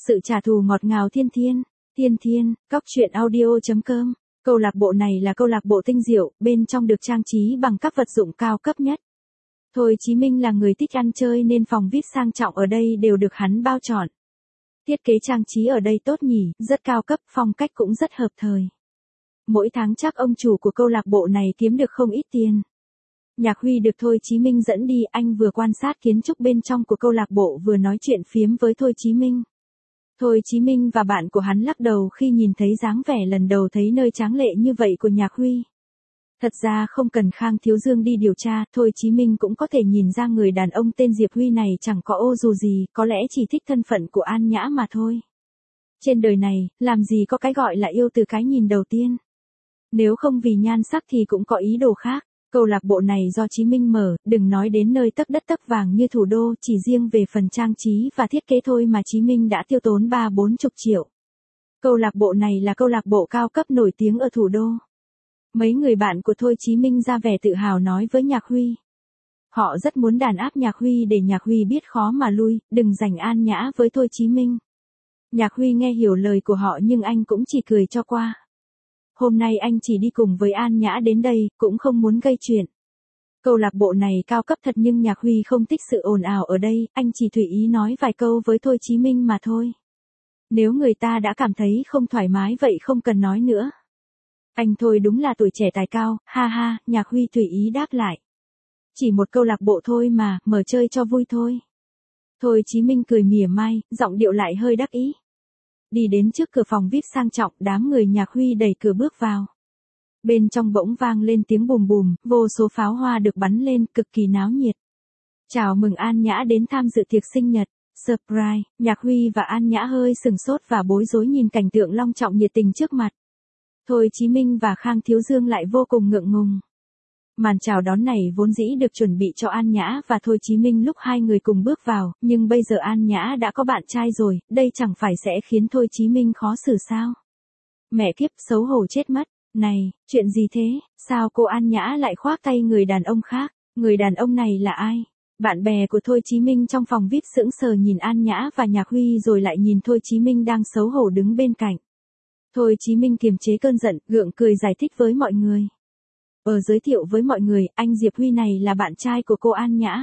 Sự trả thù ngọt ngào thiên thiên. Thiên thiên, cóc truyện audio.com. Câu lạc bộ này là câu lạc bộ tinh diệu, bên trong được trang trí bằng các vật dụng cao cấp nhất. Thôi Chí Minh là người thích ăn chơi nên phòng VIP sang trọng ở đây đều được hắn bao trọn. Thiết kế trang trí ở đây tốt nhỉ, rất cao cấp, phong cách cũng rất hợp thời. Mỗi tháng chắc ông chủ của câu lạc bộ này kiếm được không ít tiền. Nhạc Huy được Thôi Chí Minh dẫn đi, anh vừa quan sát kiến trúc bên trong của câu lạc bộ vừa nói chuyện phiếm với Thôi Chí Minh. Thôi Chí Minh và bạn của hắn lắc đầu khi nhìn thấy dáng vẻ lần đầu thấy nơi tráng lệ như vậy của Nhạc Huy. Thật ra không cần Khang Thiếu Dương đi điều tra, Thôi Chí Minh cũng có thể nhìn ra người đàn ông tên Diệp Huy này chẳng có ô dù gì, có lẽ chỉ thích thân phận của An Nhã mà thôi. Trên đời này, làm gì có cái gọi là yêu từ cái nhìn đầu tiên. Nếu không vì nhan sắc thì cũng có ý đồ khác. Câu lạc bộ này do Chí Minh mở, đừng nói đến nơi tấc đất tấc vàng như thủ đô, chỉ riêng về phần trang trí và thiết kế thôi mà Chí Minh đã tiêu tốn 30-40 triệu. Câu lạc bộ này là câu lạc bộ cao cấp nổi tiếng ở thủ đô. Mấy người bạn của Thôi Chí Minh ra vẻ tự hào nói với Nhạc Huy. Họ rất muốn đàn áp Nhạc Huy để Nhạc Huy biết khó mà lui, đừng giành An Nhã với Thôi Chí Minh. Nhạc Huy nghe hiểu lời của họ nhưng anh cũng chỉ cười cho qua. Hôm nay anh chỉ đi cùng với An Nhã đến đây, cũng không muốn gây chuyện. Câu lạc bộ này cao cấp thật nhưng Nhạc Huy không thích sự ồn ào ở đây, anh chỉ tùy ý nói vài câu với Thôi Chí Minh mà thôi. Nếu người ta đã cảm thấy không thoải mái vậy không cần nói nữa. Anh Thôi đúng là tuổi trẻ tài cao, ha ha, Nhạc Huy tùy ý đáp lại. Chỉ một câu lạc bộ thôi mà, mở chơi cho vui thôi. Thôi Chí Minh cười mỉa mai, giọng điệu lại hơi đắc ý. Đi đến trước cửa phòng VIP sang trọng, đám người Nhạc Huy đẩy cửa bước vào. Bên trong bỗng vang lên tiếng bùm bùm, vô số pháo hoa được bắn lên, cực kỳ náo nhiệt. Chào mừng An Nhã đến tham dự tiệc sinh nhật. Surprise, Nhạc Huy và An Nhã hơi sừng sốt và bối rối nhìn cảnh tượng long trọng nhiệt tình trước mặt. Thôi Chí Minh và Khang Thiếu Dương lại vô cùng ngượng ngùng. Màn chào đón này vốn dĩ được chuẩn bị cho An Nhã và Thôi Chí Minh lúc hai người cùng bước vào, nhưng bây giờ An Nhã đã có bạn trai rồi, đây chẳng phải sẽ khiến Thôi Chí Minh khó xử sao? Mẹ kiếp, xấu hổ chết mất. Này, chuyện gì thế? Sao cô An Nhã lại khoác tay người đàn ông khác? Người đàn ông này là ai? Bạn bè của Thôi Chí Minh trong phòng VIP sững sờ nhìn An Nhã và Nhạc Huy rồi lại nhìn Thôi Chí Minh đang xấu hổ đứng bên cạnh. Thôi Chí Minh kiềm chế cơn giận, gượng cười giải thích với mọi người. Giới thiệu với mọi người, anh Diệp Huy này là bạn trai của cô An Nhã.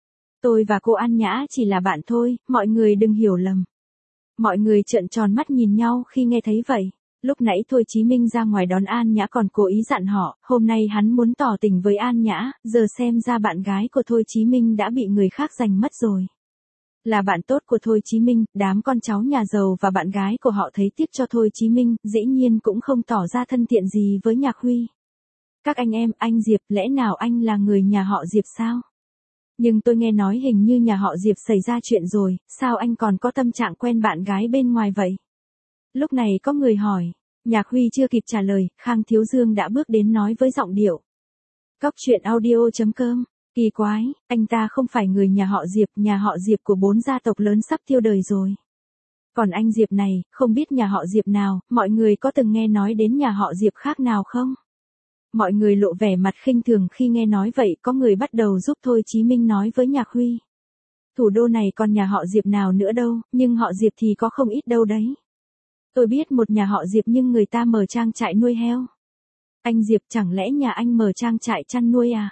Tôi và cô An Nhã chỉ là bạn thôi, mọi người đừng hiểu lầm. Mọi người trợn tròn mắt nhìn nhau khi nghe thấy vậy. Lúc nãy Thôi Chí Minh ra ngoài đón An Nhã còn cố ý dặn họ, hôm nay hắn muốn tỏ tình với An Nhã, giờ xem ra bạn gái của Thôi Chí Minh đã bị người khác giành mất rồi. Là bạn tốt của Thôi Chí Minh, đám con cháu nhà giàu và bạn gái của họ thấy tiếc cho Thôi Chí Minh, dĩ nhiên cũng không tỏ ra thân thiện gì với Nhạc Huy. Các anh em, anh Diệp, lẽ nào anh là người nhà họ Diệp sao? Nhưng tôi nghe nói hình như nhà họ Diệp xảy ra chuyện rồi, sao anh còn có tâm trạng quen bạn gái bên ngoài vậy? Lúc này có người hỏi, Nhạc Huy chưa kịp trả lời, Khang Thiếu Dương đã bước đến nói với giọng điệu. Cóc truyện audio.com, kỳ quái, anh ta không phải người nhà họ Diệp của 4 gia tộc lớn sắp tiêu đời rồi. Còn anh Diệp này, không biết nhà họ Diệp nào, mọi người có từng nghe nói đến nhà họ Diệp khác nào không? Mọi người lộ vẻ mặt khinh thường khi nghe nói vậy, có người bắt đầu giúp Thôi Chí Minh nói với Nhạc Huy. Thủ đô này còn nhà họ Diệp nào nữa đâu, nhưng họ Diệp thì có không ít đâu đấy. Tôi biết một nhà họ Diệp nhưng người ta mở trang trại nuôi heo. Anh Diệp chẳng lẽ nhà anh mở trang trại chăn nuôi à?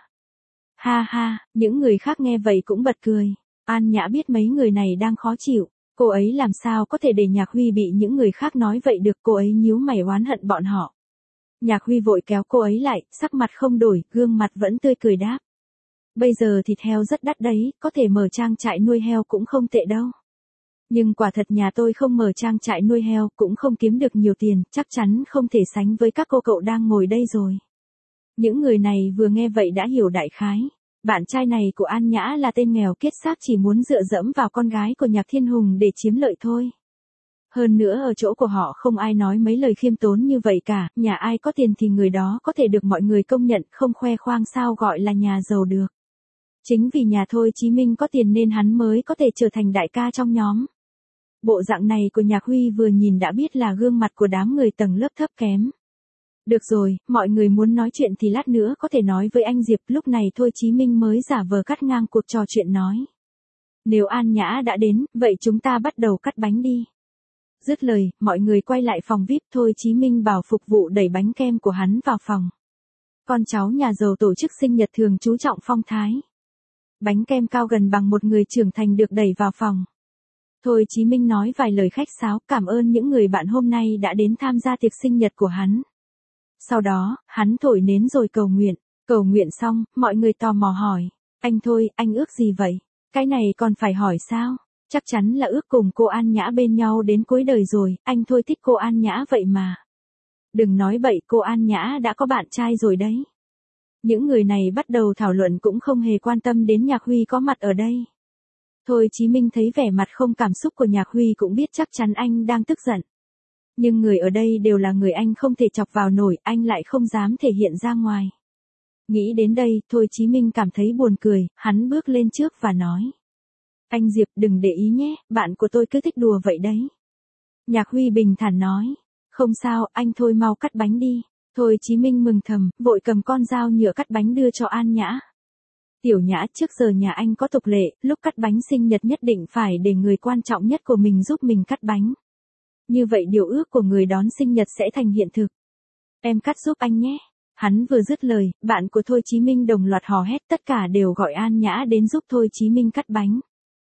Ha ha, những người khác nghe vậy cũng bật cười. An Nhã biết mấy người này đang khó chịu. Cô ấy làm sao có thể để Nhạc Huy bị những người khác nói vậy được, cô ấy nhíu mày oán hận bọn họ. Nhạc Huy vội kéo cô ấy lại, sắc mặt không đổi, gương mặt vẫn tươi cười đáp. Bây giờ thịt heo rất đắt đấy, có thể mở trang trại nuôi heo cũng không tệ đâu. Nhưng quả thật nhà tôi không mở trang trại nuôi heo, cũng không kiếm được nhiều tiền, chắc chắn không thể sánh với các cô cậu đang ngồi đây rồi. Những người này vừa nghe vậy đã hiểu đại khái. Bạn trai này của An Nhã là tên nghèo kiết xác chỉ muốn dựa dẫm vào con gái của Nhạc Thiên Hùng để chiếm lợi thôi. Hơn nữa ở chỗ của họ không ai nói mấy lời khiêm tốn như vậy cả, nhà ai có tiền thì người đó có thể được mọi người công nhận, không khoe khoang sao gọi là nhà giàu được. Chính vì nhà Thôi Chí Minh có tiền nên hắn mới có thể trở thành đại ca trong nhóm. Bộ dạng này của Nhạc Huy vừa nhìn đã biết là gương mặt của đám người tầng lớp thấp kém. Được rồi, mọi người muốn nói chuyện thì lát nữa có thể nói với anh Diệp, lúc này Thôi Chí Minh mới giả vờ cắt ngang cuộc trò chuyện nói. Nếu An Nhã đã đến, vậy chúng ta bắt đầu cắt bánh đi. Dứt lời, mọi người quay lại phòng VIP, Thôi Chí Minh bảo phục vụ đẩy bánh kem của hắn vào phòng. Con cháu nhà giàu tổ chức sinh nhật thường chú trọng phong thái. Bánh kem cao gần bằng một người trưởng thành được đẩy vào phòng. Thôi Chí Minh nói vài lời khách sáo, cảm ơn những người bạn hôm nay đã đến tham gia tiệc sinh nhật của hắn. Sau đó, hắn thổi nến rồi cầu nguyện. Cầu nguyện xong, mọi người tò mò hỏi. Anh Thôi, anh ước gì vậy? Cái này còn phải hỏi sao? Chắc chắn là ước cùng cô An Nhã bên nhau đến cuối đời rồi, anh Thôi thích cô An Nhã vậy mà. Đừng nói bậy, cô An Nhã đã có bạn trai rồi đấy. Những người này bắt đầu thảo luận cũng không hề quan tâm đến Nhạc Huy có mặt ở đây. Thôi Chí Minh thấy vẻ mặt không cảm xúc của Nhạc Huy cũng biết chắc chắn anh đang tức giận. Nhưng người ở đây đều là người anh không thể chọc vào nổi, anh lại không dám thể hiện ra ngoài. Nghĩ đến đây, Thôi Chí Minh cảm thấy buồn cười, hắn bước lên trước và nói. Anh Diệp đừng để ý nhé, bạn của tôi cứ thích đùa vậy đấy. Nhạc Huy bình thản nói. Không sao, anh Thôi mau cắt bánh đi. Thôi Chí Minh mừng thầm, vội cầm con dao nhựa cắt bánh đưa cho An Nhã. Tiểu Nhã, trước giờ nhà anh có tục lệ, lúc cắt bánh sinh nhật nhất định phải để người quan trọng nhất của mình giúp mình cắt bánh. Như vậy điều ước của người đón sinh nhật sẽ thành hiện thực. Em cắt giúp anh nhé. Hắn vừa dứt lời, bạn của Thôi Chí Minh đồng loạt hò hét, tất cả đều gọi An Nhã đến giúp Thôi Chí Minh cắt bánh.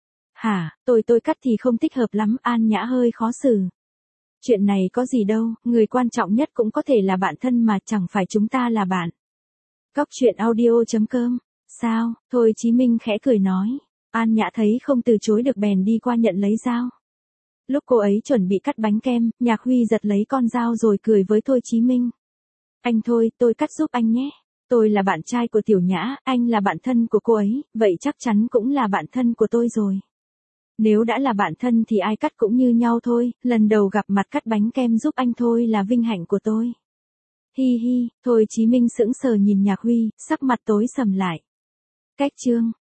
Hả, tôi cắt thì không thích hợp lắm, An Nhã hơi khó xử. Chuyện này có gì đâu, người quan trọng nhất cũng có thể là bạn thân mà, chẳng phải chúng ta là bạn. Cóc truyện audio.com. Sao, Thôi Chí Minh khẽ cười nói. An Nhã thấy không từ chối được bèn đi qua nhận lấy dao. Lúc cô ấy chuẩn bị cắt bánh kem, Nhạc Huy giật lấy con dao rồi cười với Thôi Chí Minh. Anh Thôi, tôi cắt giúp anh nhé. Tôi là bạn trai của Tiểu Nhã, anh là bạn thân của cô ấy, vậy chắc chắn cũng là bạn thân của tôi rồi. Nếu đã là bạn thân thì ai cắt cũng như nhau thôi, lần đầu gặp mặt cắt bánh kem giúp anh thôi là vinh hạnh của tôi. Hi hi, Thôi Chí Minh sững sờ nhìn Nhạc Huy, sắc mặt tối sầm lại. Cách chương